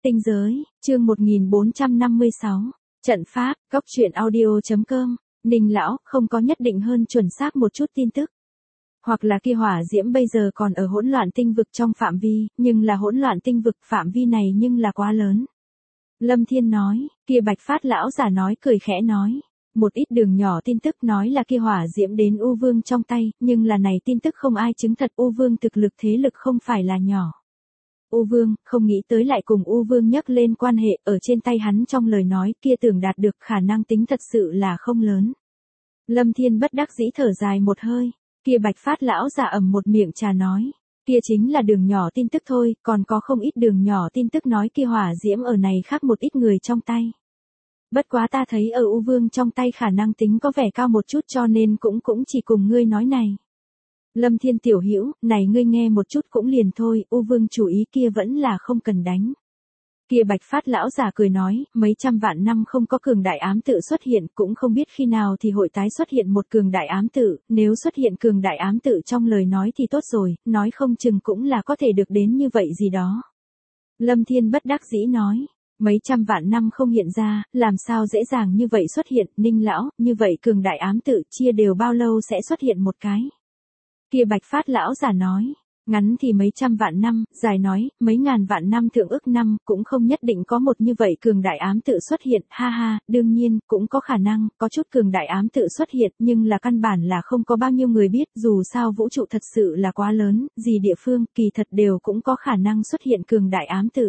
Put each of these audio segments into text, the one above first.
Tinh giới, chương 1456. Trận pháp, góc truyện audio.com. Ninh lão, không có nhất định hơn chuẩn xác một chút tin tức. Hoặc là kia hỏa diễm bây giờ còn ở hỗn loạn tinh vực trong phạm vi, nhưng là hỗn loạn tinh vực phạm vi này nhưng là quá lớn. Lâm Thiên nói, kia Bạch Phát lão giả nói cười khẽ nói. Một ít đường nhỏ tin tức nói là kia hỏa diễm đến U Vương trong tay, nhưng là này tin tức không ai chứng thật U Vương thực lực thế lực không phải là nhỏ. U Vương, không nghĩ tới lại cùng U Vương nhắc lên quan hệ, ở trên tay hắn trong lời nói kia tưởng đạt được khả năng tính thật sự là không lớn. Lâm Thiên bất đắc dĩ thở dài một hơi, kia Bạch Phát lão giả ầm một miệng trà nói, kia chính là đường nhỏ tin tức thôi, còn có không ít đường nhỏ tin tức nói kia hỏa diễm ở này khác một ít người trong tay. Bất quá ta thấy ở U Vương trong tay khả năng tính có vẻ cao một chút cho nên cũng chỉ cùng ngươi nói này. Lâm Thiên tiểu hữu, này ngươi nghe một chút cũng liền thôi, U Vương chủ ý kia vẫn là không cần đánh. Kia Bạch Phát lão giả cười nói, mấy trăm vạn năm không có cường đại ám tự xuất hiện, cũng không biết khi nào thì hội tái xuất hiện một cường đại ám tự, nếu xuất hiện cường đại ám tự trong lời nói thì tốt rồi, nói không chừng cũng là có thể được đến như vậy gì đó. Lâm Thiên bất đắc dĩ nói, mấy trăm vạn năm không hiện ra, làm sao dễ dàng như vậy xuất hiện, Ninh lão, như vậy cường đại ám tự chia đều bao lâu sẽ xuất hiện một cái. Kia Bạch Phát lão giả nói, ngắn thì mấy trăm vạn năm, dài nói, mấy ngàn vạn năm thượng ức năm, cũng không nhất định có một như vậy cường đại ám tự xuất hiện, ha ha, đương nhiên, cũng có khả năng, có chút cường đại ám tự xuất hiện, nhưng là căn bản là không có bao nhiêu người biết, dù sao vũ trụ thật sự là quá lớn, gì địa phương, kỳ thật đều cũng có khả năng xuất hiện cường đại ám tự.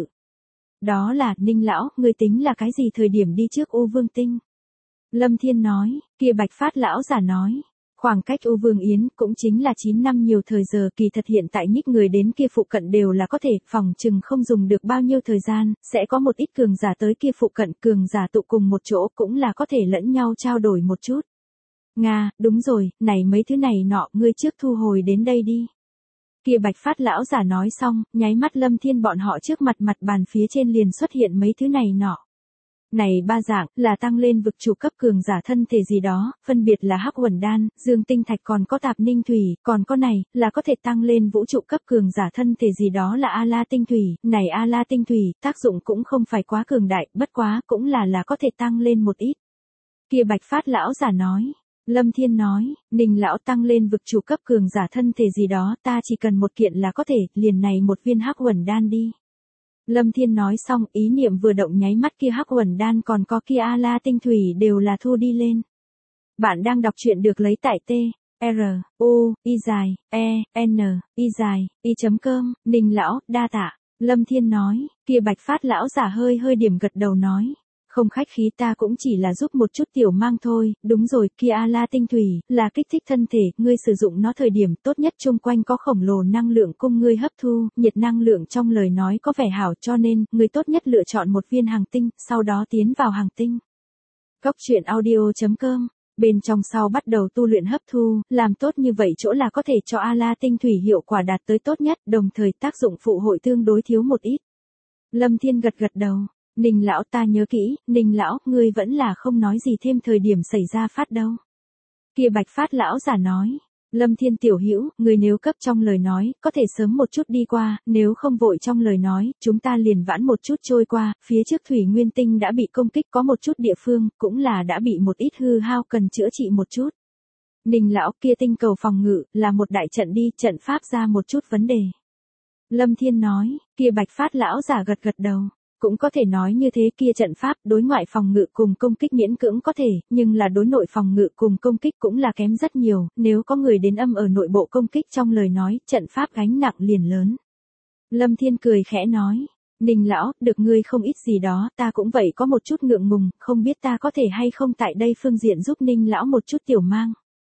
Đó là, Ninh lão, ngươi tính là cái gì thời điểm đi trước U Vương tinh? Lâm Thiên nói, kia Bạch Phát lão giả nói. Khoảng cách U Vương Yến cũng chính là 9 năm nhiều thời giờ, kỳ thật hiện tại nhích người đến kia phụ cận đều là có thể, phòng chừng không dùng được bao nhiêu thời gian, sẽ có một ít cường giả tới kia phụ cận, cường giả tụ cùng một chỗ cũng là có thể lẫn nhau trao đổi một chút. Nga, đúng rồi, này mấy thứ này nọ, ngươi trước thu hồi đến đây đi. Kia Bạch Phát lão giả nói xong, nháy mắt Lâm Thiên bọn họ trước mặt bàn phía trên liền xuất hiện mấy thứ này nọ. Này ba dạng, là tăng lên vực chủ cấp cường giả thân thể gì đó, phân biệt là hắc uẩn đan, dương tinh thạch còn có tạp ninh thủy, còn có này, là có thể tăng lên vũ trụ cấp cường giả thân thể gì đó là A-la tinh thủy, này A-la tinh thủy, tác dụng cũng không phải quá cường đại, bất quá, cũng là có thể tăng lên một ít. Kia Bạch Phát lão giả nói. Lâm Thiên nói, Ninh lão tăng lên vực chủ cấp cường giả thân thể gì đó, ta chỉ cần một kiện là có thể, liền này một viên hắc uẩn đan đi. Lâm Thiên nói xong, ý niệm vừa động nháy mắt kia hắc uẩn đan còn có kia A-la tinh thủy đều là thu đi lên. Bạn đang đọc truyện được lấy tại T, R, U, I dài, E, N, I dài, I.com, Ninh lão, đa tạ. Lâm Thiên nói, kia Bạch Phát lão giả hơi điểm gật đầu nói. Không khách khí, ta cũng chỉ là giúp một chút tiểu mang thôi, đúng rồi, kia A-la tinh thủy, là kích thích thân thể, ngươi sử dụng nó thời điểm tốt nhất chung quanh có khổng lồ năng lượng cung ngươi hấp thu, nhiệt năng lượng trong lời nói có vẻ hảo cho nên, ngươi tốt nhất lựa chọn một viên hàng tinh, sau đó tiến vào hàng tinh. Góc truyện audio.com, bên trong sau bắt đầu tu luyện hấp thu, làm tốt như vậy chỗ là có thể cho A-la tinh thủy hiệu quả đạt tới tốt nhất, đồng thời tác dụng phụ hội tương đối thiếu một ít. Lâm Thiên gật đầu. Ninh lão ta nhớ kỹ, Ninh lão, ngươi vẫn là không nói gì thêm thời điểm xảy ra phát đâu. Kia Bạch Phát lão giả nói, Lâm Thiên tiểu hữu, ngươi nếu cấp trong lời nói, có thể sớm một chút đi qua, nếu không vội trong lời nói, chúng ta liền vãn một chút trôi qua, phía trước Thủy Nguyên Tinh đã bị công kích có một chút địa phương, cũng là đã bị một ít hư hao cần chữa trị một chút. Ninh lão kia tinh cầu phòng ngự, là một đại trận đi, trận pháp ra một chút vấn đề. Lâm Thiên nói, kia Bạch Phát lão giả gật đầu. Cũng có thể nói như thế, kia trận pháp, đối ngoại phòng ngự cùng công kích miễn cưỡng có thể, nhưng là đối nội phòng ngự cùng công kích cũng là kém rất nhiều, nếu có người đến âm ở nội bộ công kích trong lời nói, trận pháp gánh nặng liền lớn. Lâm Thiên cười khẽ nói, Ninh lão, được ngươi không ít gì đó, ta cũng vậy có một chút ngượng ngùng, không biết ta có thể hay không tại đây phương diện giúp Ninh lão một chút tiểu mang.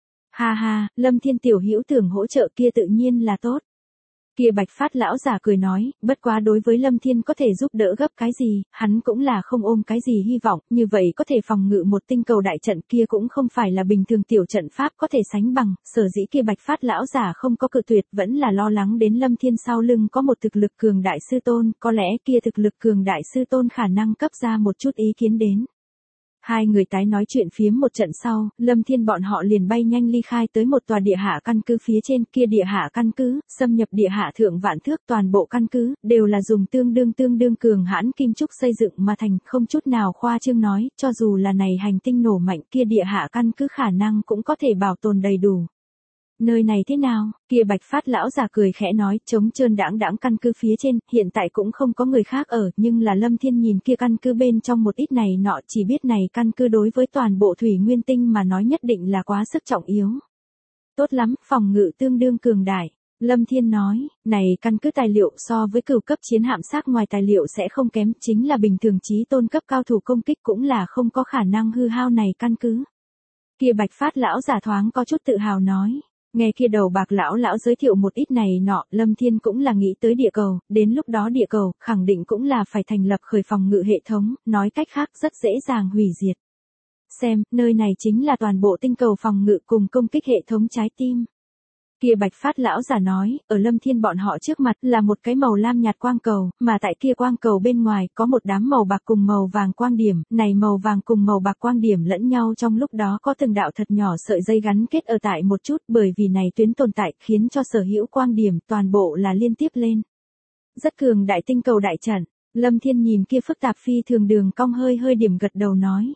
Ha ha, Lâm Thiên tiểu hữu tưởng hỗ trợ kia tự nhiên là tốt. Kia Bạch Phát lão giả cười nói, bất quá đối với Lâm Thiên có thể giúp đỡ gấp cái gì, hắn cũng là không ôm cái gì hy vọng, như vậy có thể phòng ngự một tinh cầu đại trận kia cũng không phải là bình thường tiểu trận pháp có thể sánh bằng, sở dĩ kia Bạch Phát lão giả không có cự tuyệt, vẫn là lo lắng đến Lâm Thiên sau lưng có một thực lực cường đại sư tôn, có lẽ kia thực lực cường đại sư tôn khả năng cấp ra một chút ý kiến đến. Hai người tái nói chuyện phiếm một trận sau, Lâm Thiên bọn họ liền bay nhanh ly khai tới một tòa địa hạ căn cứ phía trên. Kia địa hạ căn cứ, xâm nhập địa hạ thượng vạn thước, toàn bộ căn cứ, đều là dùng tương đương cường hãn kim trúc xây dựng mà thành, không chút nào khoa trương nói, cho dù là này hành tinh nổ mạnh, kia địa hạ căn cứ khả năng cũng có thể bảo tồn đầy đủ. Nơi này thế nào? Kia Bạch Phát lão già cười khẽ nói, trống trơn đãng căn cứ phía trên, hiện tại cũng không có người khác ở, nhưng là Lâm Thiên nhìn kia căn cứ bên trong một ít này nọ, chỉ biết này căn cứ đối với toàn bộ thủy nguyên tinh mà nói nhất định là quá sức trọng yếu. Tốt lắm, phòng ngự tương đương cường đại. Lâm Thiên nói, này căn cứ tài liệu so với cửu cấp chiến hạm xác ngoài tài liệu sẽ không kém, chính là bình thường chí tôn cấp cao thủ công kích cũng là không có khả năng hư hao này căn cứ. Kia Bạch Phát lão giả thoáng có chút tự hào nói. Nghe kia đầu bạc lão giới thiệu một ít này nọ, Lâm Thiên cũng là nghĩ tới địa cầu, đến lúc đó địa cầu, khẳng định cũng là phải thành lập khởi phòng ngự hệ thống, nói cách khác rất dễ dàng hủy diệt. Xem, nơi này chính là toàn bộ tinh cầu phòng ngự cùng công kích hệ thống trái tim. Kia Bạch Phát lão giả nói, ở Lâm Thiên bọn họ trước mặt là một cái màu lam nhạt quang cầu, mà tại kia quang cầu bên ngoài có một đám màu bạc cùng màu vàng quang điểm, này màu vàng cùng màu bạc quang điểm lẫn nhau trong lúc đó có từng đạo thật nhỏ sợi dây gắn kết ở tại một chút, bởi vì này tuyến tồn tại khiến cho sở hữu quang điểm toàn bộ là liên tiếp lên. Rất cường đại tinh cầu đại trận. Lâm Thiên nhìn kia phức tạp phi thường đường cong hơi điểm gật đầu nói.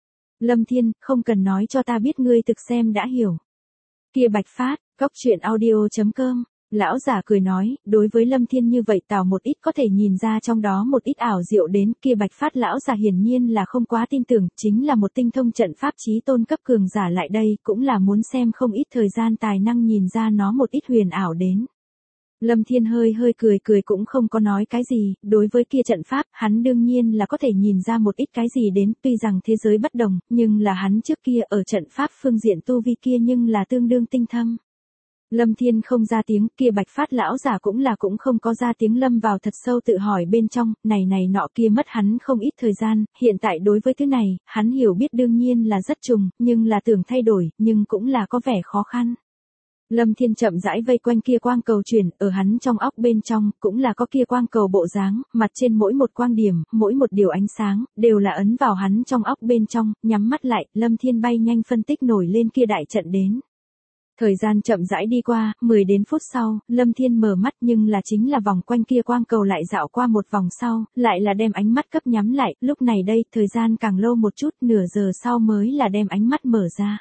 Lâm Thiên, không cần nói cho ta biết ngươi thực xem đã hiểu. Kia Bạch Phát, goctruyện.audio.com, lão giả cười nói, đối với Lâm Thiên như vậy tào một ít có thể nhìn ra trong đó một ít ảo diệu đến. Kia Bạch Phát lão giả hiển nhiên là không quá tin tưởng, chính là một tinh thông trận pháp chí tôn cấp cường giả lại đây, cũng là muốn xem không ít thời gian tài năng nhìn ra nó một ít huyền ảo đến. Lâm Thiên hơi cười cũng không có nói cái gì, đối với kia trận pháp, hắn đương nhiên là có thể nhìn ra một ít cái gì đến, tuy rằng thế giới bất đồng, nhưng là hắn trước kia ở trận pháp phương diện tu vi kia nhưng là tương đương tinh thâm. Lâm Thiên không ra tiếng, kia Bạch Phát lão giả cũng không có ra tiếng, lâm vào thật sâu tự hỏi bên trong, này nọ kia mất hắn không ít thời gian, hiện tại đối với thứ này, hắn hiểu biết đương nhiên là rất trùng, nhưng là tưởng thay đổi, nhưng cũng là có vẻ khó khăn. Lâm Thiên chậm rãi vây quanh kia quang cầu chuyển, ở hắn trong óc bên trong, cũng là có kia quang cầu bộ dáng, mặt trên mỗi một quang điểm, mỗi một điều ánh sáng, đều là ấn vào hắn trong óc bên trong, nhắm mắt lại, Lâm Thiên bay nhanh phân tích nổi lên kia đại trận đến. Thời gian chậm rãi đi qua, 10 đến phút sau, Lâm Thiên mở mắt nhưng là chính là vòng quanh kia quang cầu lại dạo qua một vòng sau, lại là đem ánh mắt cấp nhắm lại, lúc này đây, thời gian càng lâu một chút, nửa giờ sau mới là đem ánh mắt mở ra.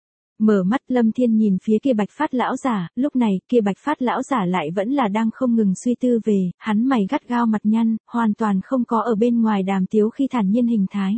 Mở mắt Lâm Thiên nhìn phía kia Bạch Phát lão giả, lúc này kia Bạch Phát lão giả lại vẫn là đang không ngừng suy tư về, hắn mày gắt gao mặt nhăn, hoàn toàn không có ở bên ngoài đàm tiếu khi thản nhiên hình thái.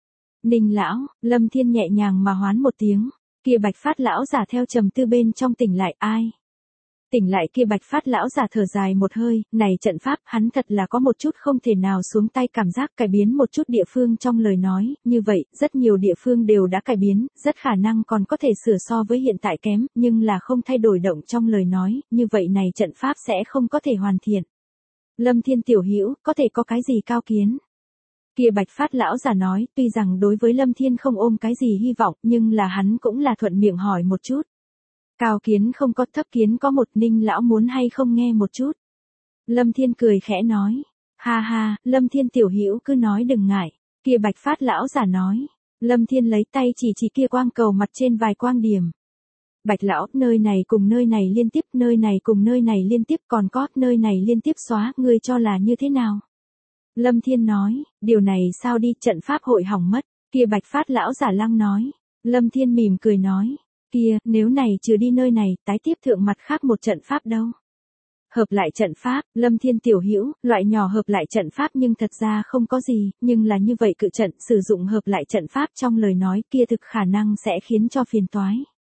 Ninh lão, Lâm Thiên nhẹ nhàng mà hoán một tiếng, kia Bạch Phát lão giả theo trầm tư bên trong tỉnh lại, ai? Tỉnh lại kia Bạch Phát lão giả thở dài một hơi, này trận pháp, hắn thật là có một chút không thể nào xuống tay, cảm giác cải biến một chút địa phương trong lời nói, như vậy, rất nhiều địa phương đều đã cải biến, rất khả năng còn có thể sửa so với hiện tại kém, nhưng là không thay đổi động trong lời nói, như vậy này trận pháp sẽ không có thể hoàn thiện. Lâm Thiên tiểu hữu, có thể có cái gì cao kiến? Kia Bạch Phát lão giả nói, tuy rằng đối với Lâm Thiên không ôm cái gì hy vọng, nhưng là hắn cũng là thuận miệng hỏi một chút. Cao kiến không có, thấp kiến có một, Ninh lão muốn hay không nghe một chút. Lâm Thiên cười khẽ nói. Ha ha, Lâm Thiên tiểu hữu cứ nói đừng ngại. Kia Bạch Phát lão giả nói. Lâm Thiên lấy tay chỉ kia quang cầu mặt trên vài quang điểm. Bạch lão, nơi này cùng nơi này liên tiếp, nơi này cùng nơi này liên tiếp, còn có nơi này liên tiếp xóa, ngươi cho là như thế nào? Lâm Thiên nói, điều này sao đi, trận pháp hội hỏng mất. Kia Bạch Phát lão giả lăng nói. Lâm Thiên mỉm cười nói. Kia, nếu này trừ đi nơi này, tái tiếp thượng mặt khác một trận pháp đâu? Hợp lại trận pháp, Lâm Thiên tiểu hữu, loại nhỏ hợp lại trận pháp nhưng thật ra không có gì, nhưng là như vậy cự trận, sử dụng hợp lại trận pháp trong lời nói kia thực khả năng sẽ khiến cho phiền toái.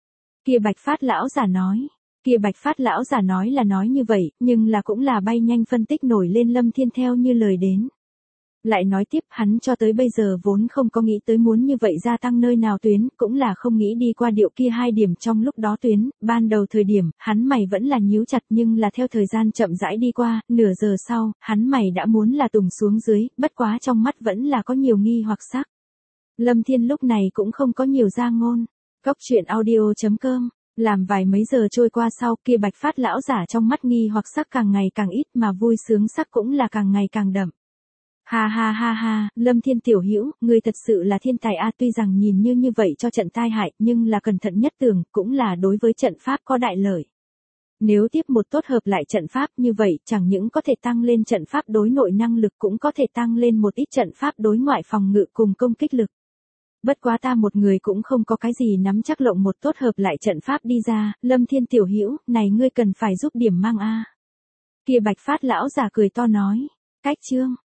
Kia Bạch Phát lão giả nói. Kia Bạch Phát lão giả nói là nói như vậy, nhưng là cũng là bay nhanh phân tích nổi lên Lâm Thiên theo như lời đến. Lại nói tiếp, hắn cho tới bây giờ vốn không có nghĩ tới muốn như vậy gia tăng nơi nào tuyến, cũng là không nghĩ đi qua điệu kia 2 điểm trong lúc đó tuyến, ban đầu thời điểm, hắn mày vẫn là nhíu chặt nhưng là theo thời gian chậm rãi đi qua, nửa giờ sau, hắn mày đã muốn là tùng xuống dưới, bất quá trong mắt vẫn là có nhiều nghi hoặc sắc. Lâm Thiên lúc này cũng không có nhiều ra ngôn. Goctruyện.audio.com, làm vài mấy giờ trôi qua sau, kia Bạch Phát lão giả trong mắt nghi hoặc sắc càng ngày càng ít mà vui sướng sắc cũng là càng ngày càng đậm. Ha ha ha ha, Lâm Thiên tiểu hữu, ngươi thật sự là thiên tài a, tuy rằng nhìn như vậy cho trận tai hại, nhưng là cẩn thận nhất tưởng, cũng là đối với trận pháp có đại lợi. Nếu tiếp một tốt hợp lại trận pháp như vậy, chẳng những có thể tăng lên trận pháp đối nội năng lực, cũng có thể tăng lên một ít trận pháp đối ngoại phòng ngự cùng công kích lực. Bất quá ta một người cũng không có cái gì nắm chắc lộng một tốt hợp lại trận pháp đi ra, Lâm Thiên tiểu hữu, này ngươi cần phải giúp điểm mang a. Kia Bạch Phát lão giả cười to nói, cách chương